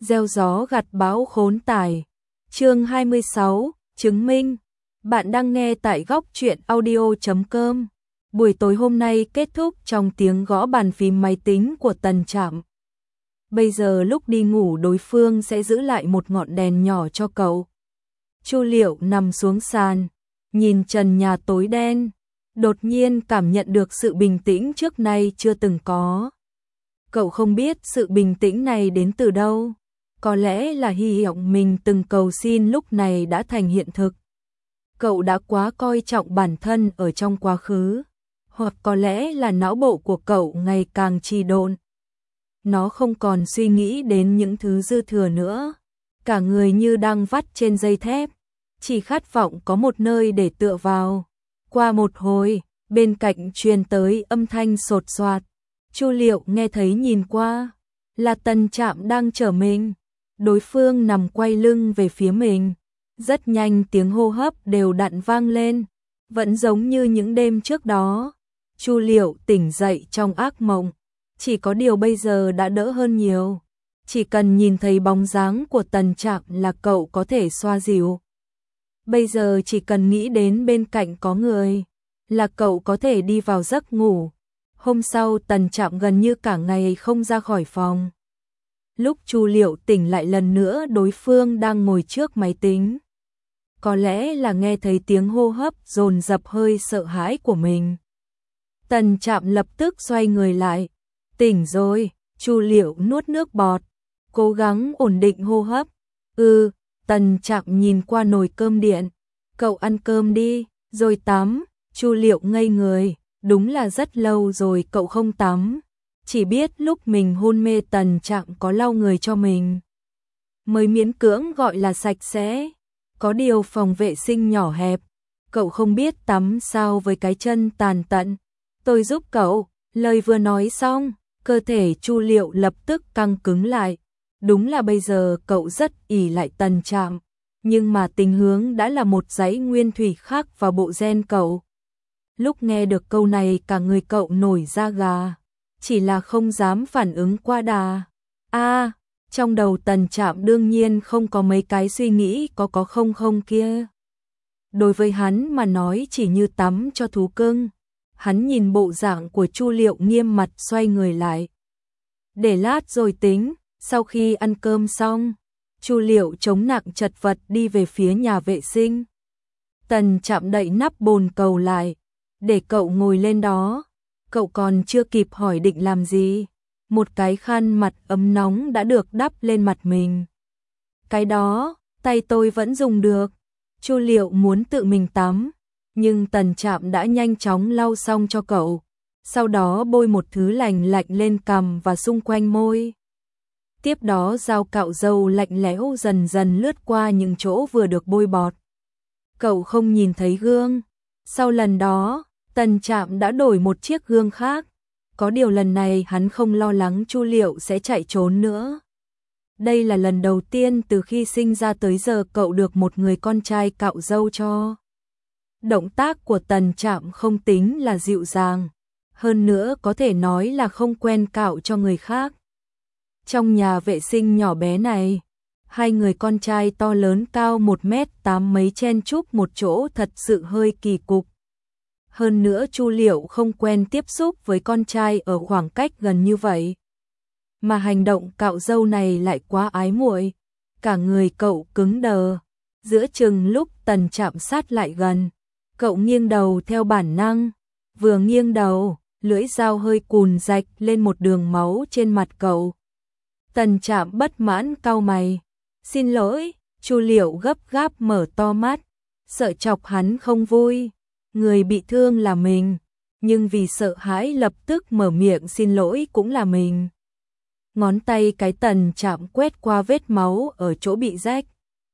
Gieo gió gặt bão khốn tải. Chương 26, chứng minh. Bạn đang nghe tại góc truyện audio.com. Buổi tối hôm nay kết thúc trong tiếng gõ bàn phím máy tính của Tần Trạm. Bây giờ lúc đi ngủ đối phương sẽ giữ lại một ngọn đèn nhỏ cho cậu. Chu Liệu nằm xuống sàn, nhìn trần nhà tối đen, đột nhiên cảm nhận được sự bình tĩnh trước nay chưa từng có. Cậu không biết sự bình tĩnh này đến từ đâu, có lẽ là hy vọng mình từng cầu xin lúc này đã thành hiện thực. Cậu đã quá coi trọng bản thân ở trong quá khứ, hoặc có lẽ là não bộ của cậu ngày càng trì độn. Nó không còn suy nghĩ đến những thứ dư thừa nữa, cả người như đang vắt trên dây thép, chỉ khát vọng có một nơi để tựa vào. Qua một hồi, bên cạnh truyền tới âm thanh sột soạt. Chu Liệu nghe thấy nhìn qua, là Tần Trạm đang chở mình. Đối phương nằm quay lưng về phía mình, rất nhanh tiếng hô hấp đều đặn vang lên, vẫn giống như những đêm trước đó. Chu Liệu tỉnh dậy trong ác mộng, chỉ có điều bây giờ đã đỡ hơn nhiều. Chỉ cần nhìn thấy bóng dáng của Tần Trạm là cậu có thể xoa dịu. Bây giờ chỉ cần nghĩ đến bên cạnh có người, là cậu có thể đi vào giấc ngủ. Hôm sau Tần Trạm gần như cả ngày không ra khỏi phòng. Lúc Chu Liệu tỉnh lại lần nữa đối phương đang ngồi trước máy tính. Có lẽ là nghe thấy tiếng hô hấp dồn dập hơi sợ hãi của mình. Tần Trạm lập tức xoay người lại. Tỉnh rồi, Chu Liệu nuốt nước bọt, cố gắng ổn định hô hấp. Tần Trạm nhìn qua nồi cơm điện. Cậu ăn cơm đi, rồi tắm. Chu Liệu ngây người, đúng là rất lâu rồi cậu không tắm. Chỉ biết lúc mình hôn mê Tần Trạm có lau người cho mình, mới miễn cưỡng gọi là sạch sẽ. Có điều phòng vệ sinh nhỏ hẹp, cậu không biết tắm sao với cái chân tàn tận. Tôi giúp cậu. Lời vừa nói xong, cơ thể Chu Liệu lập tức căng cứng lại. Đúng là bây giờ cậu rất ỷ lại Tần Trạm, nhưng mà tình hướng đã là một dãy nguyên thủy khác vào bộ gen cậu. Lúc nghe được câu này cả người cậu nổi da gà, chỉ là không dám phản ứng qua đà. Trong đầu Tần Trạm đương nhiên không có mấy cái suy nghĩ có không kia. Đối với hắn mà nói chỉ như tắm cho thú cưng. Hắn nhìn bộ dạng của Chu Liệu nghiêm mặt xoay người lại. Để lát rồi tính. Sau khi ăn cơm xong, Chu Liệu chống nặng chật vật đi về phía nhà vệ sinh. Tần Trạm đậy nắp bồn cầu lại, để cậu ngồi lên đó. Cậu còn chưa kịp hỏi định làm gì, một cái khăn mặt ấm nóng đã được đắp lên mặt mình. Cái đó, tay tôi vẫn dùng được. Chu Liệu muốn tự mình tắm, nhưng Tần Trạm đã nhanh chóng lau xong cho cậu, sau đó bôi một thứ lành lạnh lên cằm và xung quanh môi. Tiếp đó dao cạo râu lạnh lẽo dần dần lướt qua những chỗ vừa được bôi bọt. Cậu không nhìn thấy gương. Sau lần đó, Tần Trạm đã đổi một chiếc gương khác. Có điều lần này hắn không lo lắng Chu Liệu sẽ chạy trốn nữa. Đây là lần đầu tiên từ khi sinh ra tới giờ cậu được một người con trai cạo râu cho. Động tác của Tần Trạm không tính là dịu dàng, hơn nữa có thể nói là không quen cạo cho người khác. Trong nhà vệ sinh nhỏ bé này, hai người con trai to lớn cao 1m8 mấy chen chúc một chỗ thật sự hơi kỳ cục. Hơn nữa Chu Liệu không quen tiếp xúc với con trai ở khoảng cách gần như vậy. Mà hành động cạo râu này lại quá ái muội, cả người cậu cứng đờ. Giữa chừng lúc Tần Trạm sát lại gần, cậu nghiêng đầu theo bản năng. Vừa nghiêng đầu, lưỡi dao hơi cùn rạch lên một đường máu trên mặt cậu. Tần Trạm bất mãn cau mày. Xin lỗi. Chu Liệu gấp gáp mở to mắt, sợ chọc hắn không vui. Người bị thương là mình, nhưng vì sợ hãi lập tức mở miệng xin lỗi cũng là mình. Ngón tay cái Tần Trạm quét qua vết máu ở chỗ bị rách.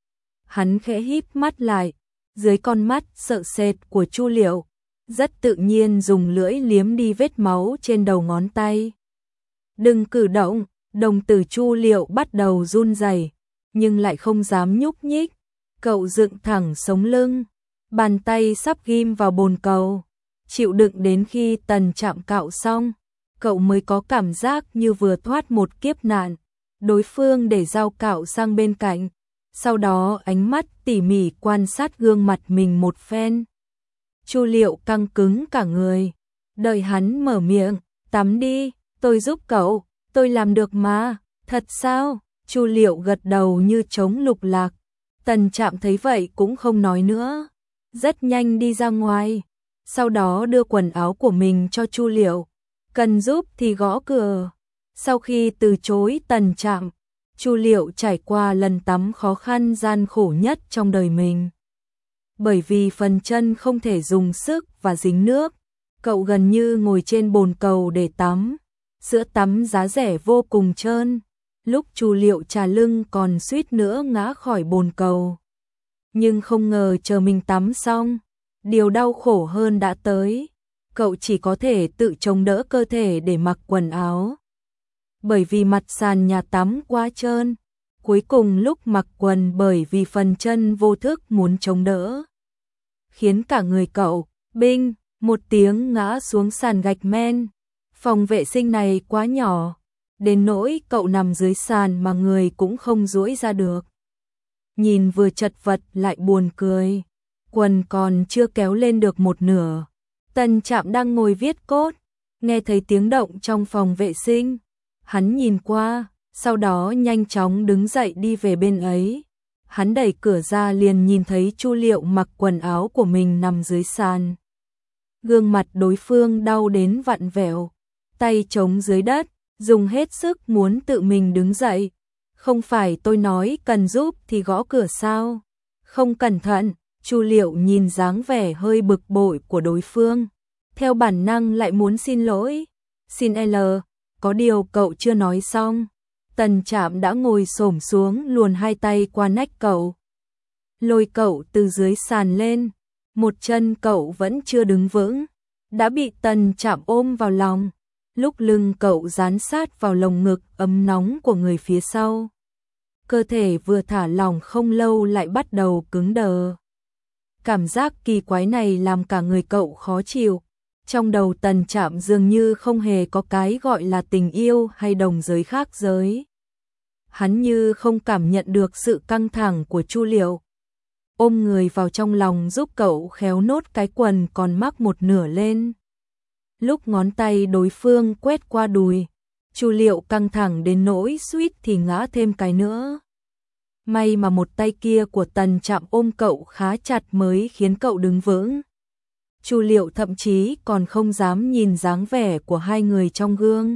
Hắn khẽ híp mắt lại, dưới con mắt sợ sệt của Chu Liệu, rất tự nhiên dùng lưỡi liếm đi vết máu trên đầu ngón tay. Đừng cử động. Đồng tử Chu Liệu bắt đầu run rẩy, nhưng lại không dám nhúc nhích. Cậu dựng thẳng sống lưng, bàn tay sắp ghim vào bồn cầu, chịu đựng đến khi Tần Trạm cạo xong, cậu mới có cảm giác như vừa thoát một kiếp nạn. Đối phương để dao cạo sang bên cạnh, sau đó ánh mắt tỉ mỉ quan sát gương mặt mình một phen. Chu Liệu căng cứng cả người, đợi hắn mở miệng, tắm đi, tôi giúp cậu, tôi làm được mà, thật sao? Chu Liệu gật đầu như trống lục lạc. Tần Trạm thấy vậy cũng không nói nữa, rất nhanh đi ra ngoài, sau đó đưa quần áo của mình cho Chu Liệu, cần giúp thì gõ cửa. Sau khi từ chối Tần Trạm, Chu Liệu trải qua lần tắm khó khăn gian khổ nhất trong đời mình. Bởi vì phần chân không thể dùng sức và dính nước, cậu gần như ngồi trên bồn cầu để tắm, sữa tắm giá rẻ vô cùng trơn. Lúc Chu Liệu trà lưng còn suýt nữa ngã khỏi bồn cầu. Nhưng không ngờ chờ mình tắm xong, điều đau khổ hơn đã tới. Cậu chỉ có thể tự chống đỡ cơ thể để mặc quần áo. Bởi vì mặt sàn nhà tắm quá trơn, cuối cùng lúc mặc quần bởi vì phần chân vô thức muốn chống đỡ, khiến cả người cậu, binh, một tiếng ngã xuống sàn gạch men. Phòng vệ sinh này quá nhỏ, đến nỗi cậu nằm dưới sàn mà người cũng không duỗi ra được. Nhìn vừa chật vật lại buồn cười, quần còn chưa kéo lên được một nửa. Tần Trạm đang ngồi viết code, nghe thấy tiếng động trong phòng vệ sinh. Hắn nhìn qua, sau đó nhanh chóng đứng dậy đi về bên ấy. Hắn đẩy cửa ra liền nhìn thấy Chu Liệu mặc quần áo của mình nằm dưới sàn. Gương mặt đối phương đau đến vặn vẹo, tay chống dưới đất, dùng hết sức muốn tự mình đứng dậy. Không phải tôi nói cần giúp thì gõ cửa sao? Không cẩn thận. Chu Liệu nhìn dáng vẻ hơi bực bội của đối phương, theo bản năng lại muốn xin lỗi. Xin L, có điều cậu chưa nói xong. Tần Trạm đã ngồi xổm xuống luồn hai tay qua nách cậu, lôi cậu từ dưới sàn lên. Một chân cậu vẫn chưa đứng vững, đã bị Tần Trạm ôm vào lòng. Lúc lưng cậu dán sát vào lồng ngực ấm nóng của người phía sau. Cơ thể vừa thả lỏng không lâu lại bắt đầu cứng đờ. Cảm giác kỳ quái này làm cả người cậu khó chịu. Trong đầu Tần Trạm dường như không hề có cái gọi là tình yêu hay đồng giới khác giới. Hắn như không cảm nhận được sự căng thẳng của Chu Liệu. Ôm người vào trong lòng giúp cậu khéo nốt cái quần còn mắc một nửa lên. Lúc ngón tay đối phương quét qua đùi, Chu Liệu căng thẳng đến nỗi suýt thì ngã thêm cái nữa. May mà một tay kia của Tần Trạm ôm cậu khá chặt mới khiến cậu đứng vững. Chu Liệu thậm chí còn không dám nhìn dáng vẻ của hai người trong gương.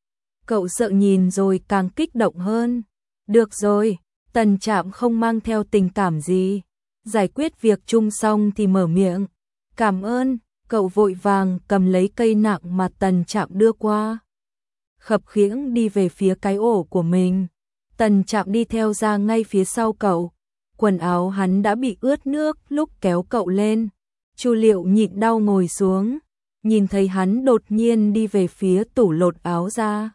Cậu sợ nhìn rồi càng kích động hơn. Được rồi, Tần Trạm không mang theo tình cảm gì. Giải quyết việc chung xong thì mở miệng. Cảm ơn. Cậu vội vàng cầm lấy cây nặng mà Tần Trạm đưa qua, khập khiễng đi về phía cái ổ của mình. Tần Trạm đi theo ra ngay phía sau cậu. Quần áo hắn đã bị ướt nước lúc kéo cậu lên. Chu Liệu nhịn đau ngồi xuống, nhìn thấy hắn đột nhiên đi về phía tủ lột áo ra.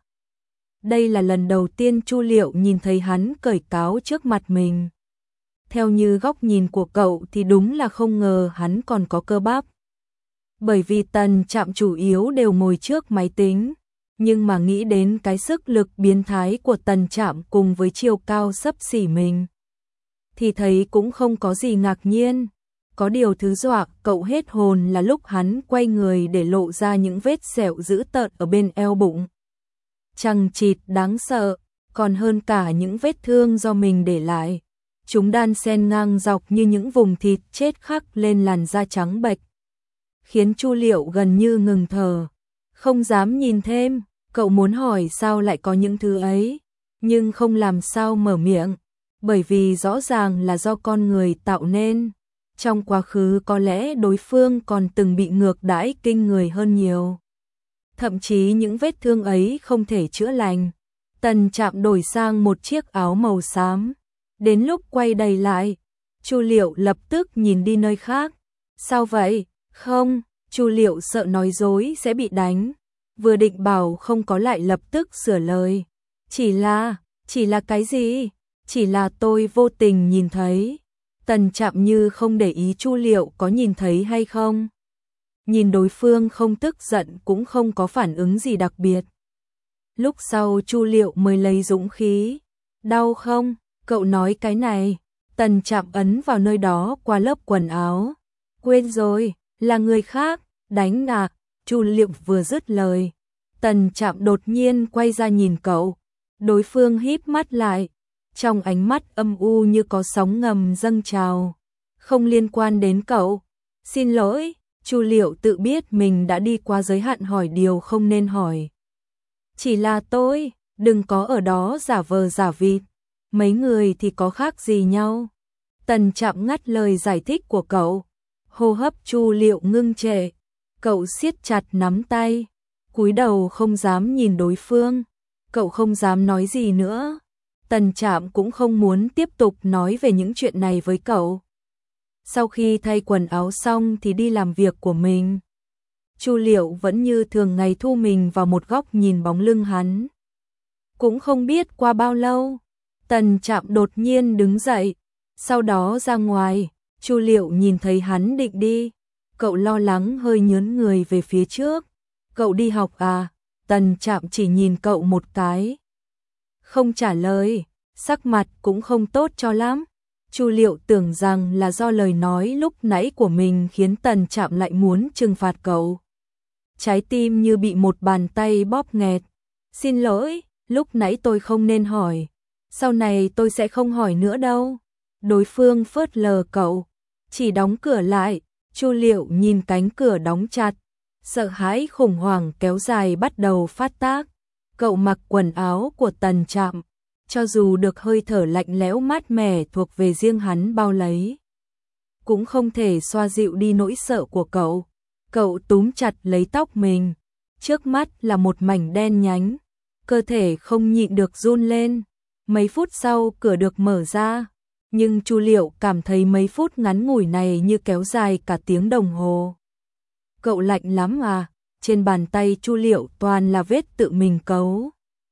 Đây là lần đầu tiên Chu Liệu nhìn thấy hắn cởi cáo trước mặt mình. Theo như góc nhìn của cậu thì đúng là không ngờ hắn còn có cơ bắp. Bởi vì Tần Trạm chủ yếu đều ngồi trước máy tính, nhưng mà nghĩ đến cái sức lực biến thái của Tần Trạm cùng với chiều cao xấp xỉ mình, thì thấy cũng không có gì ngạc nhiên. Có điều thứ dọa cậu hết hồn là lúc hắn quay người để lộ ra những vết sẹo dữ tợn ở bên eo bụng. Chằng chịt đáng sợ, còn hơn cả những vết thương do mình để lại. Chúng đan xen ngang dọc như những vùng thịt chết khắc lên làn da trắng bệch, khiến Chu Liệu gần như ngừng thở, không dám nhìn thêm. Cậu muốn hỏi sao lại có những thứ ấy, nhưng không làm sao mở miệng, bởi vì rõ ràng là do con người tạo nên. Trong quá khứ có lẽ đối phương còn từng bị ngược đãi kinh người hơn nhiều. Thậm chí những vết thương ấy không thể chữa lành. Tần Trạm đổi sang một chiếc áo màu xám. Đến lúc quay đầy lại, Chu Liệu lập tức nhìn đi nơi khác. Sao vậy? Không, Chu Liệu sợ nói dối sẽ bị đánh. Vừa định bảo không có lại lập tức sửa lời. Chỉ là cái gì? Chỉ là tôi vô tình nhìn thấy. Tần Trạm như không để ý Chu Liệu có nhìn thấy hay không. Nhìn đối phương không tức giận cũng không có phản ứng gì đặc biệt. Lúc sau Chu Liệu mới lấy dũng khí, Đau không? Cậu nói cái này. Tần Trạm ấn vào nơi đó qua lớp quần áo. Quên rồi, là người khác, đánh à? Chu Liệu vừa dứt lời. Tần Trạm đột nhiên quay ra nhìn cậu. Đối phương híp mắt lại. Trong ánh mắt âm u như có sóng ngầm dâng trào. Không liên quan đến cậu. Xin lỗi, Chu Liệu tự biết mình đã đi qua giới hạn hỏi điều không nên hỏi. Chỉ là tôi, đừng có ở đó giả vờ giả vịt. Mấy người thì có khác gì nhau. Tần Trạm ngắt lời giải thích của cậu. Hô hấp Chu Liệu ngưng trệ. Cậu siết chặt nắm tay. Cúi đầu không dám nhìn đối phương. Cậu không dám nói gì nữa. Tần Trạm cũng không muốn tiếp tục nói về những chuyện này với cậu. Sau khi thay quần áo xong thì đi làm việc của mình. Chu Liệu vẫn như thường ngày thu mình vào một góc nhìn bóng lưng hắn. Cũng không biết qua bao lâu, Tần Trạm đột nhiên đứng dậy, sau đó ra ngoài. Chu Liệu nhìn thấy hắn định đi, cậu lo lắng hơi nhớn người về phía trước. Cậu đi học à? Tần Trạm chỉ nhìn cậu một cái, không trả lời, sắc mặt cũng không tốt cho lắm. Chu Liệu tưởng rằng là do lời nói lúc nãy của mình khiến Tần Trạm lại muốn trừng phạt cậu. Trái tim như bị một bàn tay bóp nghẹt. Xin lỗi, lúc nãy tôi không nên hỏi. Sau này tôi sẽ không hỏi nữa đâu. Đối phương phớt lờ cậu, chỉ đóng cửa lại. Chu Liệu nhìn cánh cửa đóng chặt, sợ hãi khủng hoảng kéo dài bắt đầu phát tác. Cậu mặc quần áo của Tần Trạm, cho dù được hơi thở lạnh lẽo mát mẻ thuộc về riêng hắn bao lấy, cũng không thể xoa dịu đi nỗi sợ của cậu. Cậu túm chặt lấy tóc mình, trước mắt là một mảnh đen nhánh, cơ thể không nhịn được run lên. Mấy phút sau cửa được mở ra, nhưng Chu Liệu cảm thấy mấy phút ngắn ngủi này như kéo dài cả tiếng đồng hồ. Cậu lạnh lắm à? Trên bàn tay Chu Liệu toàn là vết tự mình cấu.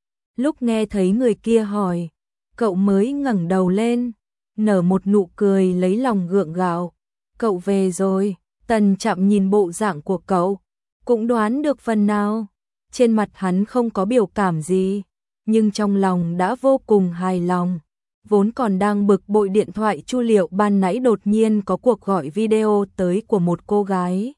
Lúc nghe thấy người kia hỏi, cậu mới ngẩng đầu lên, nở một nụ cười lấy lòng gượng gạo. Cậu về rồi. Tần Trạm nhìn bộ dạng của cậu, cũng đoán được phần nào. Trên mặt hắn không có biểu cảm gì, nhưng trong lòng đã vô cùng hài lòng. Vốn còn đang bực bội, điện thoại Chu Liệu ban nãy đột nhiên có cuộc gọi video tới của một cô gái.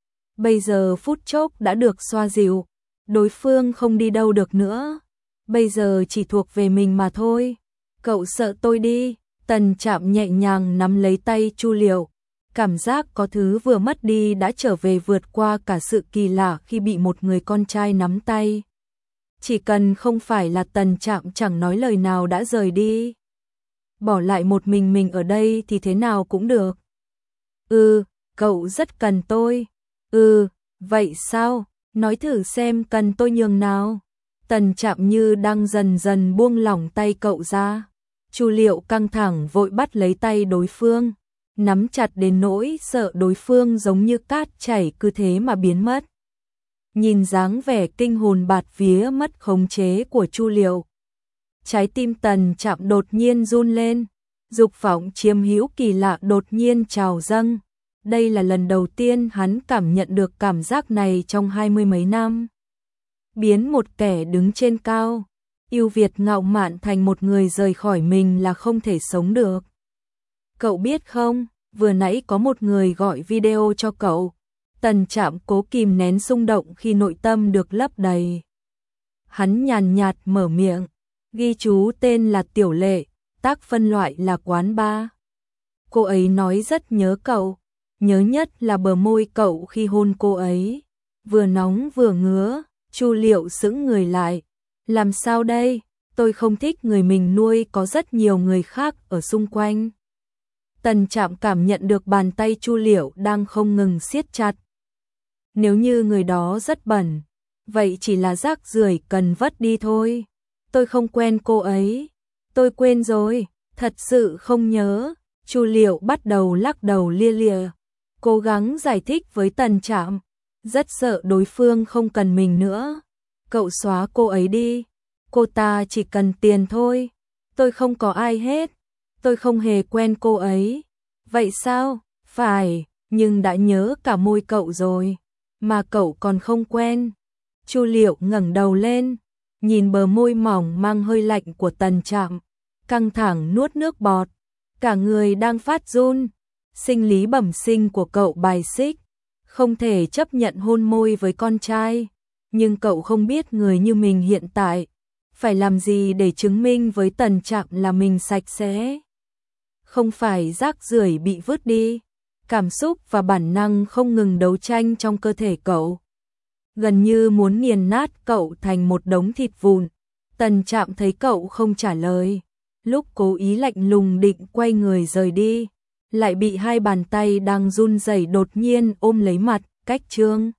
Bây giờ phút chốc đã được xoa dịu, đối phương không đi đâu được nữa. Bây giờ chỉ thuộc về mình mà thôi. Cậu sợ tôi đi. Tần Trạm nhẹ nhàng nắm lấy tay Chu Liệu. Cảm giác có thứ vừa mất đi đã trở về, vượt qua cả sự kỳ lạ khi bị một người con trai nắm tay. Chỉ cần không phải là Tần Trạm chẳng nói lời nào đã rời đi. Bỏ lại một mình ở đây thì thế nào cũng được. Cậu rất cần tôi. Vậy sao? Nói thử xem cần tôi nhường nào. Tần Trạm như đang dần dần buông lỏng tay cậu ra. Chu Liệu căng thẳng vội bắt lấy tay đối phương, nắm chặt đến nỗi sợ đối phương giống như cát chảy cứ thế mà biến mất. Nhìn dáng vẻ kinh hồn bạt vía mất khống chế của Chu Liệu, trái tim Tần Trạm đột nhiên run lên, dục vọng chiếm hữu kỳ lạ đột nhiên trào dâng. Đây là lần đầu tiên hắn cảm nhận được cảm giác này trong 20 mấy năm. Biến một kẻ đứng trên cao, ưu việt ngạo mạn thành một người rời khỏi mình là không thể sống được. Cậu biết không, vừa nãy có một người gọi video cho cậu. Tần Trạm cố kìm nén xung động khi nội tâm được lấp đầy. Hắn nhàn nhạt mở miệng, ghi chú tên là Tiểu Lệ, tác phân loại là quán bar. Cô ấy nói rất nhớ cậu, nhớ nhất là bờ môi cậu khi hôn cô ấy, vừa nóng vừa ngứa. Chu Liệu sững người lại, làm sao đây? Tôi không thích người mình nuôi có rất nhiều người khác ở xung quanh. Tần Trạm cảm nhận được bàn tay Chu Liệu đang không ngừng siết chặt. Nếu như người đó rất bẩn, vậy chỉ là rác rưởi cần vứt đi thôi. Tôi không quen cô ấy. Tôi quên rồi, thật sự không nhớ. Chu Liệu bắt đầu lắc đầu lia lịa, cố gắng giải thích với Tần Trạm. Rất sợ đối phương không cần mình nữa. Cậu xóa cô ấy đi. Cô ta chỉ cần tiền thôi. Tôi không có ai hết. Tôi không hề quen cô ấy. Vậy sao? Phải, nhưng đã nhớ cả môi cậu rồi, mà cậu còn không quen. Chu Liệu ngẩng đầu lên, nhìn bờ môi mỏng mang hơi lạnh của Tần Trạm, căng thẳng nuốt nước bọt, cả người đang phát run. Sinh lý bẩm sinh của cậu bài xích, không thể chấp nhận hôn môi với con trai, nhưng cậu không biết người như mình hiện tại phải làm gì để chứng minh với Tần Trạm là mình sạch sẽ, không phải rác rưởi bị vứt đi. Cảm xúc và bản năng không ngừng đấu tranh trong cơ thể cậu, gần như muốn nghiền nát cậu thành một đống thịt vụn. Tần Trạm thấy cậu không trả lời, lúc cố ý lạnh lùng định quay người rời đi, lại bị hai bàn tay đang run rẩy đột nhiên ôm lấy mặt. Cách Trương